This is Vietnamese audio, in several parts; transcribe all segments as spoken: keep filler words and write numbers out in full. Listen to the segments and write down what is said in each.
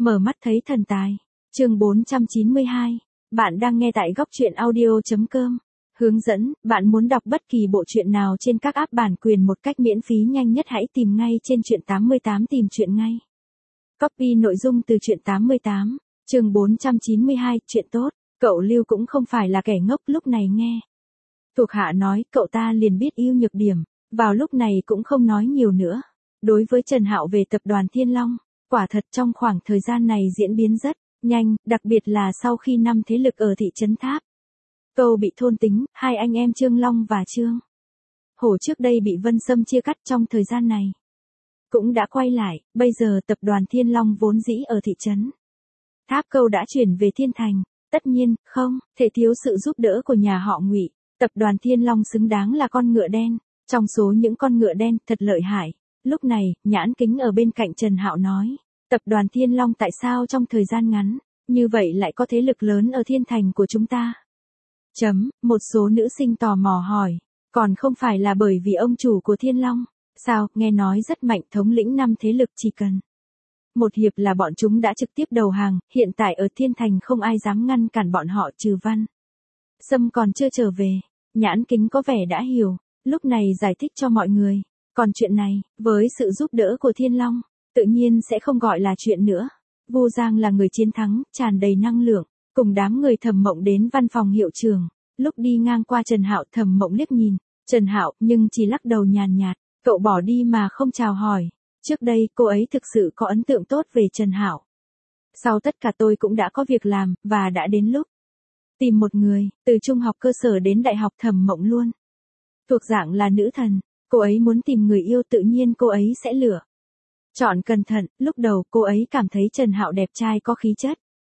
Mở mắt thấy thần tài. Chương bốn trăm chín mươi hai. Bạn đang nghe tại góc truyện audio chấm com. Hướng dẫn, bạn muốn đọc bất kỳ bộ truyện nào trên các app bản quyền một cách miễn phí nhanh nhất hãy tìm ngay trên truyện tám mươi tám tìm truyện ngay. Copy nội dung từ truyện tám mươi tám. Chương bốn trăm chín mươi hai, chuyện tốt. Cậu Lưu cũng không phải là kẻ ngốc lúc này nghe. Thuộc hạ nói, cậu ta liền biết ưu nhược điểm, vào lúc này cũng không nói nhiều nữa. Đối với Trần Hạo về tập đoàn Thiên Long, quả thật trong khoảng thời gian này diễn biến rất nhanh, đặc biệt là sau khi năm thế lực ở thị trấn Tháp Câu bị thôn tính, hai anh em Trương Long và Trương Hổ trước đây bị Vân Sâm chia cắt trong thời gian này cũng đã quay lại, bây giờ tập đoàn Thiên Long vốn dĩ ở thị trấn Tháp Câu đã chuyển về Thiên Thành, tất nhiên, không thể thiếu sự giúp đỡ của nhà họ Ngụy. Tập đoàn Thiên Long xứng đáng là con ngựa đen, trong số những con ngựa đen thật lợi hại. Lúc này, Nhãn Kính ở bên cạnh Trần Hạo nói, tập đoàn Thiên Long tại sao trong thời gian ngắn, như vậy lại có thế lực lớn ở Thiên Thành của chúng ta? Chấm, một số nữ sinh tò mò hỏi, còn không phải là bởi vì ông chủ của Thiên Long, sao, nghe nói rất mạnh thống lĩnh năm thế lực chỉ cần một hiệp là bọn chúng đã trực tiếp đầu hàng, hiện tại ở Thiên Thành không ai dám ngăn cản bọn họ trừ Văn Sâm còn chưa trở về. Nhãn Kính có vẻ đã hiểu, lúc này giải thích cho mọi người. Còn chuyện này, với sự giúp đỡ của Thiên Long, tự nhiên sẽ không gọi là chuyện nữa. Vu Giang là người chiến thắng, tràn đầy năng lượng, cùng đám người Thẩm Mộng đến văn phòng hiệu trưởng. Lúc đi ngang qua Trần Hạo, Thẩm Mộng liếc nhìn Trần Hạo nhưng chỉ lắc đầu nhàn nhạt, cậu bỏ đi mà không chào hỏi. Trước đây cô ấy thực sự có ấn tượng tốt về Trần Hạo. Sau tất cả tôi cũng đã có việc làm, và đã đến lúc tìm một người, từ trung học cơ sở đến đại học. Thẩm Mộng luôn thuộc dạng là nữ thần, cô ấy muốn tìm người yêu tự nhiên cô ấy sẽ lựa chọn cẩn thận. Lúc đầu cô ấy cảm thấy Trần Hạo đẹp trai có khí chất,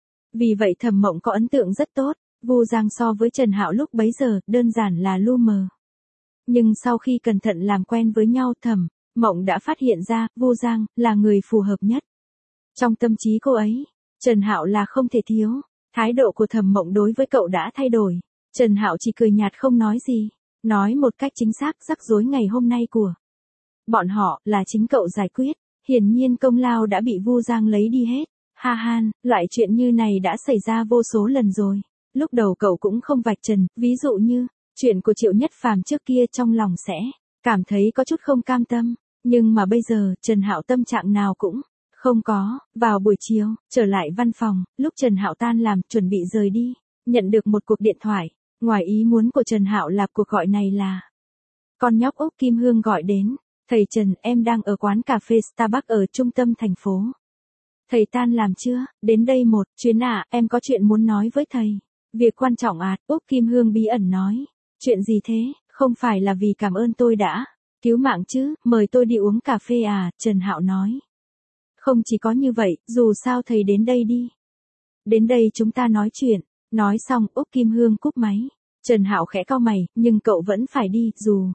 vì vậy Thẩm Mộng có ấn tượng rất tốt. Vu Giang so với Trần Hạo lúc bấy giờ đơn giản là lu mờ, nhưng sau khi cẩn thận làm quen với nhau, Thẩm Mộng đã phát hiện ra Vu Giang là người phù hợp nhất. Trong tâm trí cô ấy, Trần Hạo là không thể thiếu. Thái độ của Thẩm Mộng đối với cậu đã thay đổi. Trần Hạo chỉ cười nhạt không nói gì, nói một cách chính xác, rắc rối ngày hôm nay của bọn họ là chính cậu giải quyết, hiển nhiên công lao đã bị Vu Giang lấy đi hết. Ha han, loại chuyện như này đã xảy ra vô số lần rồi. Lúc đầu cậu cũng không vạch trần, ví dụ như chuyện của Triệu Nhất Phàm trước kia, trong lòng sẽ cảm thấy có chút không cam tâm, nhưng mà bây giờ Trần Hạo tâm trạng nào cũng không có. Vào buổi chiều, trở lại văn phòng, lúc Trần Hạo tan làm, chuẩn bị rời đi, nhận được một cuộc điện thoại. Ngoài ý muốn của Trần Hạo là cuộc gọi này là con nhóc Úc Kim Hương gọi đến. Thầy Trần, em đang ở quán cà phê Starbucks ở trung tâm thành phố. Thầy tan làm chưa? Đến đây một chuyến à, em có chuyện muốn nói với thầy. Việc quan trọng à? Úc Kim Hương bí ẩn nói. Chuyện gì thế? Không phải là vì cảm ơn tôi đã cứu mạng chứ, mời tôi đi uống cà phê à? Trần Hạo nói. Không chỉ có như vậy, dù sao thầy đến đây đi. Đến đây chúng ta nói chuyện. Nói xong, Úc Kim Hương cúp máy. Trần Hạo khẽ cau mày, nhưng cậu vẫn phải đi, dù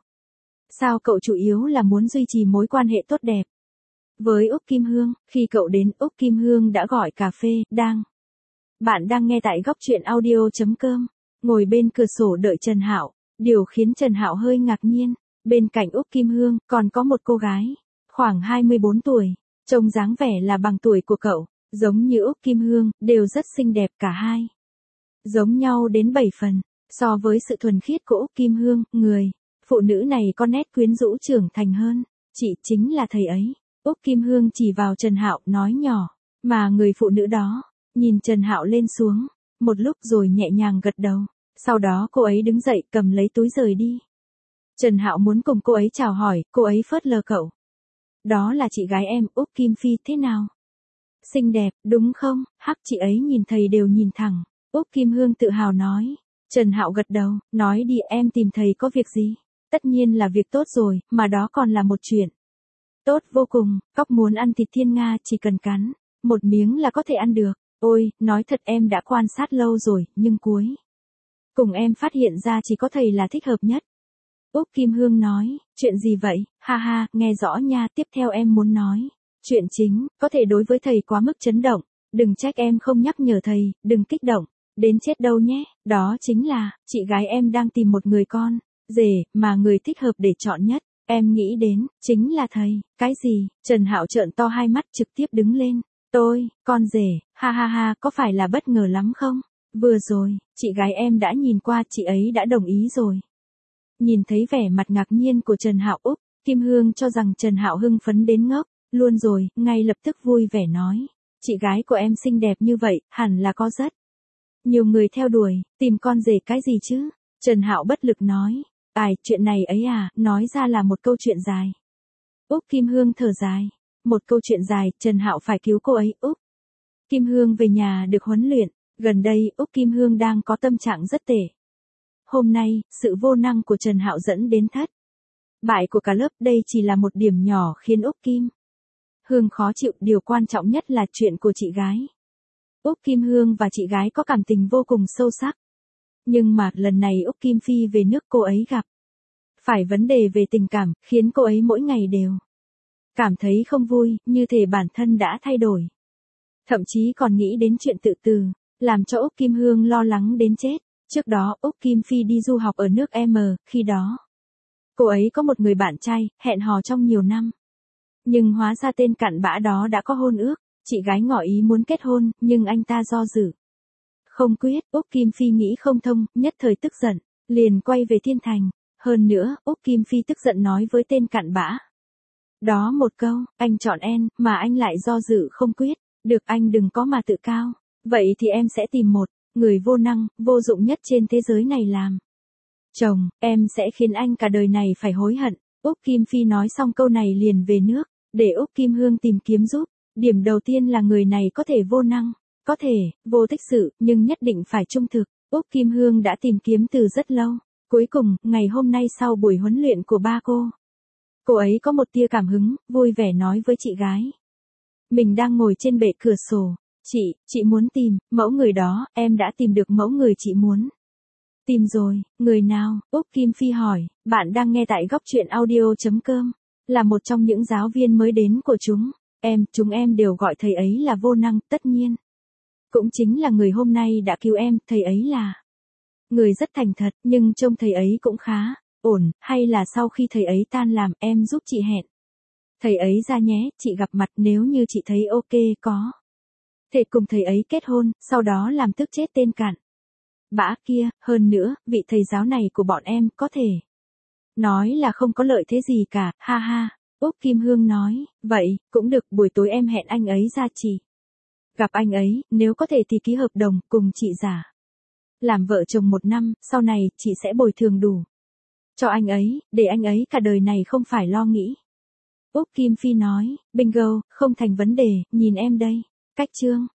sao cậu chủ yếu là muốn duy trì mối quan hệ tốt đẹp với Úc Kim Hương. Khi cậu đến, Úc Kim Hương đã gọi cà phê, đang. Bạn đang nghe tại góc truyện audio chấm com. Ngồi bên cửa sổ đợi Trần Hạo. Điều khiến Trần Hạo hơi ngạc nhiên, bên cạnh Úc Kim Hương còn có một cô gái, khoảng hai mươi bốn tuổi, trông dáng vẻ là bằng tuổi của cậu, giống như Úc Kim Hương, đều rất xinh đẹp cả hai. Giống nhau đến bảy phần, so với sự thuần khiết của Úc Kim Hương, người phụ nữ này có nét quyến rũ trưởng thành hơn. Chị chính là thầy ấy. Úc Kim Hương chỉ vào Trần Hạo, nói nhỏ, mà người phụ nữ đó nhìn Trần Hạo lên xuống một lúc rồi nhẹ nhàng gật đầu. Sau đó cô ấy đứng dậy, cầm lấy túi rời đi. Trần Hạo muốn cùng cô ấy chào hỏi, cô ấy phớt lờ cậu. Đó là chị gái em, Úc Kim Phi, thế nào? Xinh đẹp, đúng không? Hắc, chị ấy nhìn thầy đều nhìn thẳng. Úc Kim Hương tự hào nói. Trần Hạo gật đầu, nói đi, em tìm thầy có việc gì? Tất nhiên là việc tốt rồi, mà đó còn là một chuyện tốt vô cùng. Cóc muốn ăn thịt thiên nga, chỉ cần cắn một miếng là có thể ăn được. Ôi, nói thật em đã quan sát lâu rồi, nhưng cuối cùng em phát hiện ra chỉ có thầy là thích hợp nhất. Úc Kim Hương nói, chuyện gì vậy? Ha ha, nghe rõ nha, tiếp theo em muốn nói chuyện chính, có thể đối với thầy quá mức chấn động. Đừng trách em không nhắc nhở thầy, đừng kích động đến chết đâu nhé. Đó chính là, chị gái em đang tìm một người con rể, mà người thích hợp để chọn nhất, em nghĩ đến, chính là thầy. Cái gì? Trần Hạo trợn to hai mắt, trực tiếp đứng lên. Tôi, con rể, ha ha ha, có phải là bất ngờ lắm không? Vừa rồi, chị gái em đã nhìn qua, chị ấy đã đồng ý rồi. Nhìn thấy vẻ mặt ngạc nhiên của Trần Hạo Úc, Kim Hương cho rằng Trần Hạo hưng phấn đến ngốc, luôn rồi, ngay lập tức vui vẻ nói. Chị gái của em xinh đẹp như vậy, hẳn là có rất nhiều người theo đuổi, tìm con rể cái gì chứ? Trần Hạo bất lực nói. Ai, chuyện này ấy à, nói ra là một câu chuyện dài. Úc Kim Hương thở dài. Một câu chuyện dài, Trần Hạo phải cứu cô ấy. Úc Kim Hương về nhà được huấn luyện. Gần đây, Úc Kim Hương đang có tâm trạng rất tệ. Hôm nay, sự vô năng của Trần Hạo dẫn đến thất bại của cả lớp, đây chỉ là một điểm nhỏ khiến Úc Kim Hương khó chịu, điều quan trọng nhất là chuyện của chị gái. Úc Kim Hương và chị gái có cảm tình vô cùng sâu sắc. Nhưng mà, lần này Úc Kim Phi về nước cô ấy gặp phải vấn đề về tình cảm, khiến cô ấy mỗi ngày đều cảm thấy không vui, như thể bản thân đã thay đổi. Thậm chí còn nghĩ đến chuyện tự tử, làm cho Úc Kim Hương lo lắng đến chết. Trước đó, Úc Kim Phi đi du học ở nước M, khi đó cô ấy có một người bạn trai, hẹn hò trong nhiều năm. Nhưng hóa ra tên cặn bã đó đã có hôn ước, chị gái ngỏ ý muốn kết hôn, nhưng anh ta do dự không quyết. Úc Kim Phi nghĩ không thông, nhất thời tức giận, liền quay về Thiên Thành. Hơn nữa, Úc Kim Phi tức giận nói với tên cặn bã đó một câu, anh chọn em, mà anh lại do dự không quyết. Được, anh đừng có mà tự cao. Vậy thì em sẽ tìm một người vô năng, vô dụng nhất trên thế giới này làm chồng, em sẽ khiến anh cả đời này phải hối hận. Úc Kim Phi nói xong câu này liền về nước, để Úc Kim Hương tìm kiếm giúp. Điểm đầu tiên là người này có thể vô năng, có thể vô tích sự, nhưng nhất định phải trung thực. Úc Kim Hương đã tìm kiếm từ rất lâu. Cuối cùng, ngày hôm nay sau buổi huấn luyện của ba cô, cô ấy có một tia cảm hứng, vui vẻ nói với chị gái. Mình đang ngồi trên bệ cửa sổ. Chị, chị muốn tìm mẫu người đó, em đã tìm được mẫu người chị muốn tìm rồi. Người nào? Úc Kim Phi hỏi. Bạn đang nghe tại góc truyện audio.com, là một trong những giáo viên mới đến của chúng. Em, chúng em đều gọi thầy ấy là vô năng, tất nhiên. Cũng chính là người hôm nay đã cứu em, thầy ấy là người rất thành thật, nhưng trông thầy ấy cũng khá ổn, hay là sau khi thầy ấy tan làm, em giúp chị hẹn thầy ấy ra nhé, chị gặp mặt, nếu như chị thấy ok có thể cùng thầy ấy kết hôn, sau đó làm tức chết tên cặn bã kia. Hơn nữa, vị thầy giáo này của bọn em có thể nói là không có lợi thế gì cả, ha ha. Úc Kim Hương nói. Vậy, cũng được, buổi tối em hẹn anh ấy ra chị gặp anh ấy, nếu có thể thì ký hợp đồng cùng chị giả làm vợ chồng một năm, sau này chị sẽ bồi thường đủ cho anh ấy, để anh ấy cả đời này không phải lo nghĩ. Úc Kim Phi nói. Bingo, không thành vấn đề, nhìn em đây. Cách chương